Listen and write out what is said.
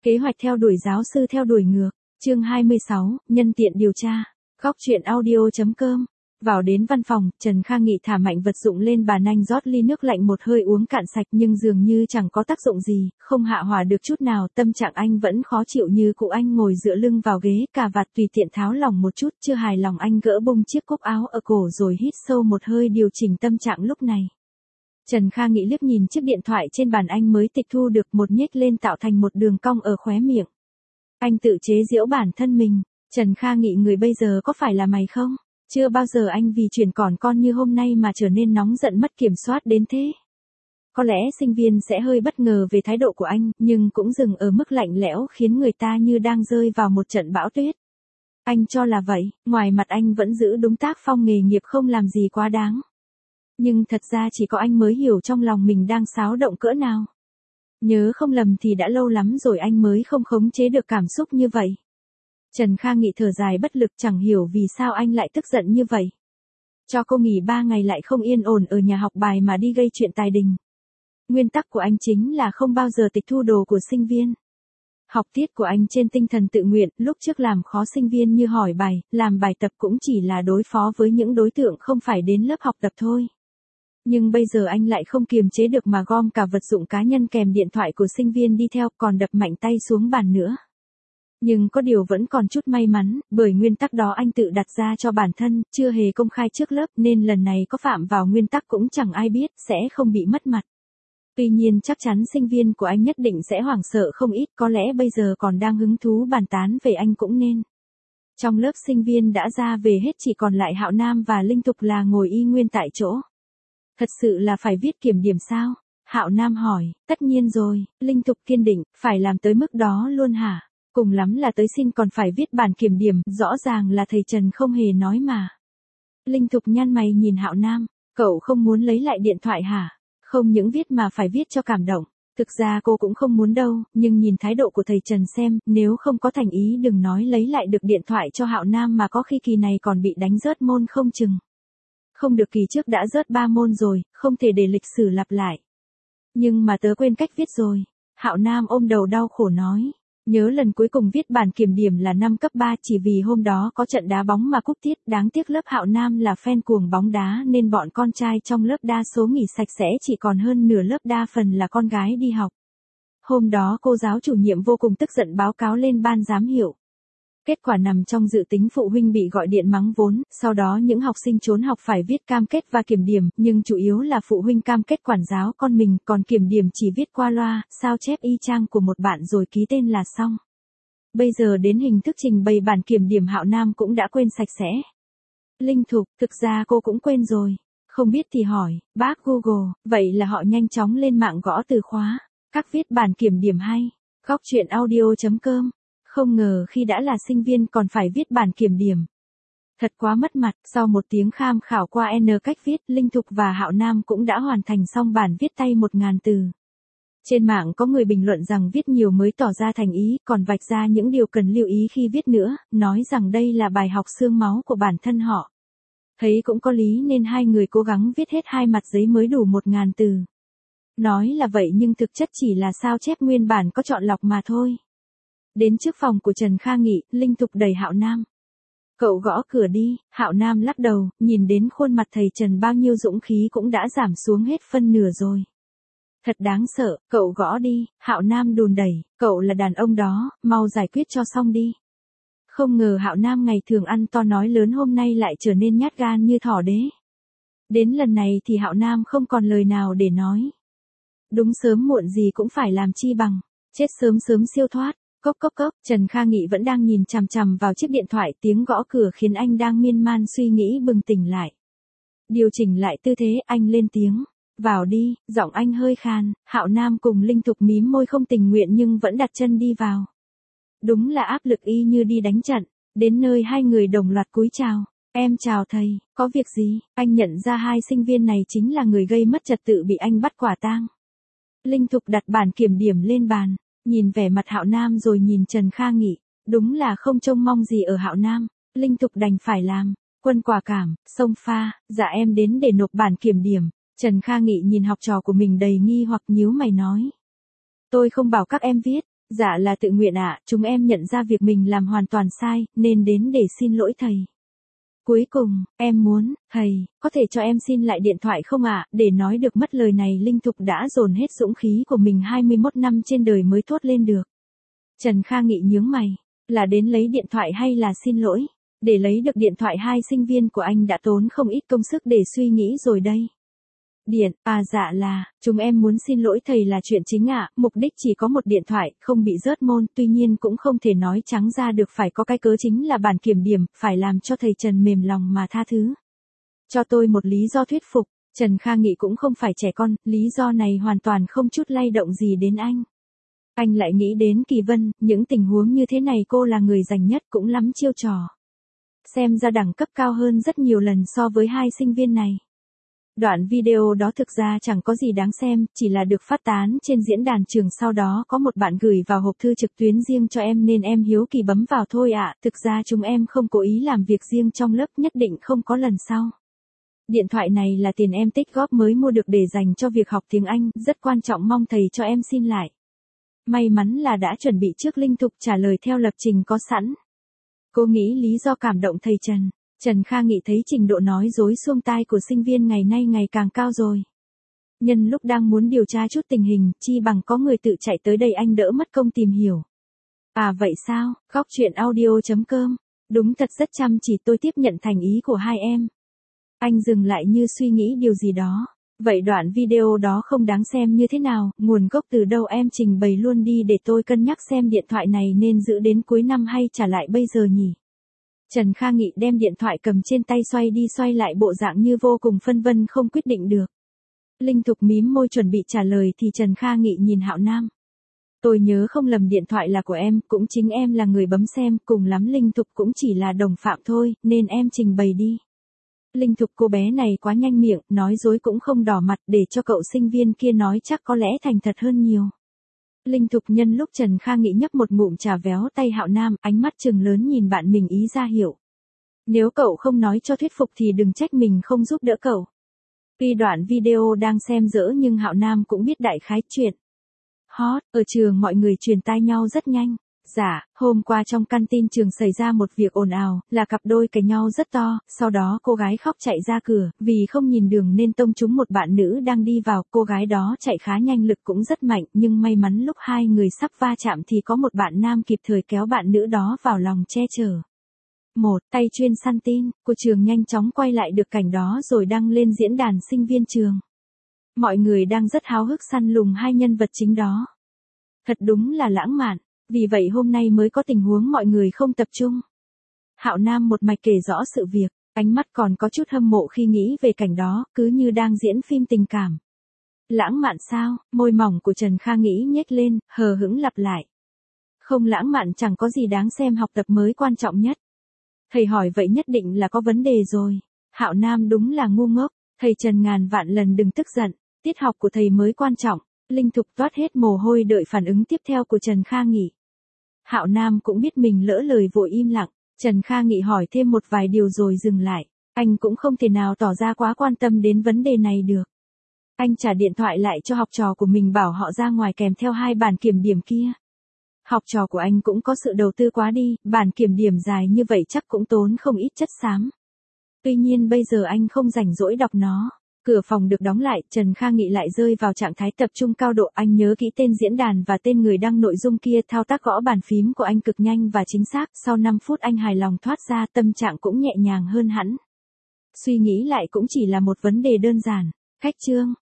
Kế hoạch theo đuổi giáo sư theo đuổi ngược. Chương 26, nhân tiện điều tra. Góc truyện audio.com. Vào đến văn phòng, Trần Kha Nghị thả mạnh vật dụng lên bàn anh rót ly nước lạnh một hơi uống cạn sạch nhưng dường như chẳng có tác dụng gì, không hạ hỏa được chút nào, tâm trạng anh vẫn khó chịu như cụ. Anh ngồi dựa lưng vào ghế, cà vạt tùy tiện tháo lỏng một chút, chưa hài lòng anh gỡ bông chiếc cúc áo ở cổ rồi hít sâu một hơi điều chỉnh tâm trạng lúc này. Trần Kha Nghị liếc nhìn chiếc điện thoại trên bàn anh mới tịch thu được, một nhếch lên tạo thành một đường cong ở khóe miệng. Anh tự chế giễu bản thân mình. Trần Kha Nghị, người bây giờ có phải là mày không? Chưa bao giờ anh vì chuyện còn con như hôm nay mà trở nên nóng giận mất kiểm soát đến thế. Có lẽ sinh viên sẽ hơi bất ngờ về thái độ của anh, nhưng cũng dừng ở mức lạnh lẽo khiến người ta như đang rơi vào một trận bão tuyết. Anh cho là vậy, ngoài mặt anh vẫn giữ đúng tác phong nghề nghiệp, không làm gì quá đáng. Nhưng thật ra chỉ có anh mới hiểu trong lòng mình đang xáo động cỡ nào. Nhớ không lầm thì đã lâu lắm rồi anh mới không khống chế được cảm xúc như vậy. Trần Kha Nghị thở dài bất lực, chẳng hiểu vì sao anh lại tức giận như vậy. Cho cô nghỉ 3 ngày lại không yên ổn ở nhà học bài mà đi gây chuyện tài đình. Nguyên tắc của anh chính là không bao giờ tịch thu đồ của sinh viên. Học tiết của anh trên tinh thần tự nguyện, lúc trước làm khó sinh viên như hỏi bài, làm bài tập cũng chỉ là đối phó với những đối tượng không phải đến lớp học tập thôi. Nhưng bây giờ anh lại không kiềm chế được mà gom cả vật dụng cá nhân kèm điện thoại của sinh viên đi theo, còn đập mạnh tay xuống bàn nữa. Nhưng có điều vẫn còn chút may mắn, bởi nguyên tắc đó anh tự đặt ra cho bản thân, chưa hề công khai trước lớp nên lần này có phạm vào nguyên tắc cũng chẳng ai biết, sẽ không bị mất mặt. Tuy nhiên chắc chắn sinh viên của anh nhất định sẽ hoảng sợ không ít, có lẽ bây giờ còn đang hứng thú bàn tán về anh cũng nên. Trong lớp sinh viên đã ra về hết, chỉ còn lại Hạo Nam và Linh Thục là ngồi y nguyên tại chỗ. Thật sự là phải viết kiểm điểm sao? Hạo Nam hỏi. Tất nhiên rồi, Linh Thục kiên định, phải làm tới mức đó luôn hả? Cùng lắm là tới xin còn phải viết bản kiểm điểm, rõ ràng là thầy Trần không hề nói mà. Linh Thục nhăn mày nhìn Hạo Nam, cậu không muốn lấy lại điện thoại hả? Không những viết mà phải viết cho cảm động. Thực ra cô cũng không muốn đâu, nhưng nhìn thái độ của thầy Trần xem, nếu không có thành ý đừng nói lấy lại được điện thoại cho Hạo Nam mà có khi kỳ này còn bị đánh rớt môn không chừng. Không được, kỳ trước đã rớt 3 môn rồi, không thể để lịch sử lặp lại. Nhưng mà tớ quên cách viết rồi. Hạo Nam ôm đầu đau khổ nói. Nhớ lần cuối cùng viết bản kiểm điểm là năm cấp 3, chỉ vì hôm đó có trận đá bóng mà cúp tiết, đáng tiếc lớp Hạo Nam là fan cuồng bóng đá nên bọn con trai trong lớp đa số nghỉ sạch sẽ, chỉ còn hơn nửa lớp đa phần là con gái đi học. Hôm đó cô giáo chủ nhiệm vô cùng tức giận báo cáo lên ban giám hiệu. Kết quả nằm trong dự tính, phụ huynh bị gọi điện mắng vốn, sau đó những học sinh trốn học phải viết cam kết và kiểm điểm, nhưng chủ yếu là phụ huynh cam kết quản giáo con mình, còn kiểm điểm chỉ viết qua loa, sao chép y chang của một bạn rồi ký tên là xong. Bây giờ đến hình thức trình bày bản kiểm điểm, Hạo Nam cũng đã quên sạch sẽ. Linh Thục, thực ra cô cũng quên rồi. Không biết thì hỏi, bác Google, vậy là họ nhanh chóng lên mạng gõ từ khóa, các viết bản kiểm điểm hay. Góc truyện audio.com. Không ngờ khi đã là sinh viên còn phải viết bản kiểm điểm. Thật quá mất mặt. Sau một tiếng tham khảo qua N cách viết, Linh Thục và Hạo Nam cũng đã hoàn thành xong bản viết tay 1000 từ. Trên mạng có người bình luận rằng viết nhiều mới tỏ ra thành ý, còn vạch ra những điều cần lưu ý khi viết nữa, nói rằng đây là bài học xương máu của bản thân họ. Thấy cũng có lý nên hai người cố gắng viết hết 2 mặt giấy mới đủ 1000 từ. Nói là vậy nhưng thực chất chỉ là sao chép nguyên bản có chọn lọc mà thôi. Đến trước phòng của Trần Kha Nghị, Linh Thục đẩy Hạo Nam. Cậu gõ cửa đi. Hạo Nam lắc đầu, nhìn đến khuôn mặt thầy Trần bao nhiêu dũng khí cũng đã giảm xuống hết phân nửa rồi. Thật đáng sợ, cậu gõ đi. Hạo Nam đùn đẩy, cậu là đàn ông đó, mau giải quyết cho xong đi. Không ngờ Hạo Nam ngày thường ăn to nói lớn hôm nay lại trở nên nhát gan như thỏ đế. Đến lần này thì Hạo Nam không còn lời nào để nói. Đúng, sớm muộn gì cũng phải làm chi bằng, chết sớm sớm siêu thoát. Cốc cốc cốc, Trần Kha Nghị vẫn đang nhìn chằm chằm vào chiếc điện thoại, tiếng gõ cửa khiến anh đang miên man suy nghĩ bừng tỉnh lại. Điều chỉnh lại tư thế, anh lên tiếng. Vào đi, giọng anh hơi khan. Hạo Nam cùng Linh Thục mím môi không tình nguyện nhưng vẫn đặt chân đi vào. Đúng là áp lực y như đi đánh trận. Đến nơi hai người đồng loạt cúi chào. Em chào thầy, có việc gì? Anh nhận ra hai sinh viên này chính là người gây mất trật tự bị anh bắt quả tang. Linh Thục đặt bản kiểm điểm lên bàn. Nhìn vẻ mặt Hạo Nam rồi nhìn Trần Kha Nghị, đúng là không trông mong gì ở Hạo Nam. Linh Thục đành phải làm. Quân quả cảm, xông pha, dạ em đến để nộp bản kiểm điểm. Trần Kha Nghị nhìn học trò của mình đầy nghi hoặc, nhíu mày nói. Tôi không bảo các em viết, Dạ là tự nguyện ạ, chúng em nhận ra việc mình làm hoàn toàn sai, nên đến để xin lỗi thầy. Cuối cùng, em muốn, thầy, có thể cho em xin lại điện thoại không ạ? Để nói được mất lời này Linh Thục đã dồn hết dũng khí của mình 21 năm trên đời mới thốt lên được. Trần Kha Nghị nhướng mày, là đến lấy điện thoại hay là xin lỗi? Để lấy được điện thoại hai sinh viên của anh đã tốn không ít công sức để suy nghĩ rồi đây. Dạ là, chúng em muốn xin lỗi thầy là chuyện chính ạ, mục đích chỉ có một điện thoại, không bị rớt môn, tuy nhiên cũng không thể nói trắng ra được, phải có cái cớ chính là bản kiểm điểm, phải làm cho thầy Trần mềm lòng mà tha thứ. Cho tôi một lý do thuyết phục, Trần Kha Nghị cũng không phải trẻ con, lý do này hoàn toàn không chút lay động gì đến anh. Anh lại nghĩ đến Kỳ Vân, những tình huống như thế này cô là người rành nhất, cũng lắm chiêu trò. Xem ra đẳng cấp cao hơn rất nhiều lần so với hai sinh viên này. Đoạn video đó thực ra chẳng có gì đáng xem, chỉ là được phát tán trên diễn đàn trường, sau đó có một bạn gửi vào hộp thư trực tuyến riêng cho em nên em hiếu kỳ bấm vào thôi ạ, thực ra chúng em không cố ý làm việc riêng trong lớp, nhất định không có lần sau. Điện thoại này là tiền em tích góp mới mua được để dành cho việc học tiếng Anh, rất quan trọng, mong thầy cho em xin lại. May mắn là đã chuẩn bị trước, Linh Thục trả lời theo lập trình có sẵn. Cô nghĩ lý do cảm động thầy Trần. Trần Kha Nghị thấy trình độ nói dối xuông tai của sinh viên ngày nay ngày càng cao rồi. Nhân lúc đang muốn điều tra chút tình hình, chi bằng có người tự chạy tới đây anh đỡ mất công tìm hiểu. À vậy sao, Góc Chuyện Audio.com. Đúng thật rất chăm chỉ, tôi tiếp nhận thành ý của hai em. Anh dừng lại như suy nghĩ điều gì đó. Vậy đoạn video đó không đáng xem như thế nào, nguồn gốc từ đâu em trình bày luôn đi để tôi cân nhắc xem điện thoại này nên giữ đến cuối năm hay trả lại bây giờ nhỉ. Trần Kha Nghị đem điện thoại cầm trên tay xoay đi xoay lại, bộ dạng như vô cùng phân vân không quyết định được. Linh Thục mím môi chuẩn bị trả lời thì Trần Kha Nghị nhìn Hạo Nam. Tôi nhớ không lầm điện thoại là của em, cũng chính em là người bấm xem, cùng lắm Linh Thục cũng chỉ là đồng phạm thôi, nên em trình bày đi. Linh Thục cô bé này quá nhanh miệng, nói dối cũng không đỏ mặt, để cho cậu sinh viên kia nói chắc có lẽ thành thật hơn nhiều. Linh Thục nhân lúc Trần Kha Nghị nhấp một ngụm trà véo tay Hạo Nam, ánh mắt trừng lớn nhìn bạn mình ý ra hiệu. Nếu cậu không nói cho thuyết phục thì đừng trách mình không giúp đỡ cậu. Tuy đoạn video đang xem dở nhưng Hạo Nam cũng biết đại khái chuyện. Hot, ở trường mọi người truyền tai nhau rất nhanh. Dạ, hôm qua trong canteen trường xảy ra một việc ồn ào, là cặp đôi cãi nhau rất to, sau đó cô gái khóc chạy ra cửa, vì không nhìn đường nên tông trúng một bạn nữ đang đi vào, cô gái đó chạy khá nhanh, lực cũng rất mạnh, nhưng may mắn lúc hai người sắp va chạm thì có một bạn nam kịp thời kéo bạn nữ đó vào lòng che chở. Một tay chuyên săn tin của trường nhanh chóng quay lại được cảnh đó rồi đăng lên diễn đàn sinh viên trường. Mọi người đang rất háo hức săn lùng hai nhân vật chính đó. Thật đúng là lãng mạn. Vì vậy hôm nay mới có tình huống mọi người không tập trung. Hạo Nam một mạch kể rõ sự việc, ánh mắt còn có chút hâm mộ khi nghĩ về cảnh đó, cứ như đang diễn phim tình cảm. Lãng mạn sao? Môi mỏng của Trần Kha Nghĩ nhếch lên, hờ hững lặp lại. Không lãng mạn chẳng có gì đáng xem, học tập mới quan trọng nhất. Thầy hỏi vậy nhất định là có vấn đề rồi. Hạo Nam đúng là ngu ngốc, thầy Trần ngàn vạn lần đừng tức giận, tiết học của thầy mới quan trọng. Linh Thục toát hết mồ hôi đợi phản ứng tiếp theo của Trần Kha Nghị. Hạo Nam cũng biết mình lỡ lời vội im lặng, Trần Kha Nghị hỏi thêm một vài điều rồi dừng lại, anh cũng không thể nào tỏ ra quá quan tâm đến vấn đề này được. Anh trả điện thoại lại cho học trò của mình bảo họ ra ngoài kèm theo hai bản kiểm điểm kia. Học trò của anh cũng có sự đầu tư quá đi, bản kiểm điểm dài như vậy chắc cũng tốn không ít chất xám. Tuy nhiên bây giờ anh không rảnh rỗi đọc nó. Cửa phòng được đóng lại, Trần Kha Nghị lại rơi vào trạng thái tập trung cao độ, anh nhớ kỹ tên diễn đàn và tên người đăng nội dung kia, thao tác gõ bàn phím của anh cực nhanh và chính xác, sau 5 phút anh hài lòng thoát ra, tâm trạng cũng nhẹ nhàng hơn hẳn. Suy nghĩ lại cũng chỉ là một vấn đề đơn giản, cách chương.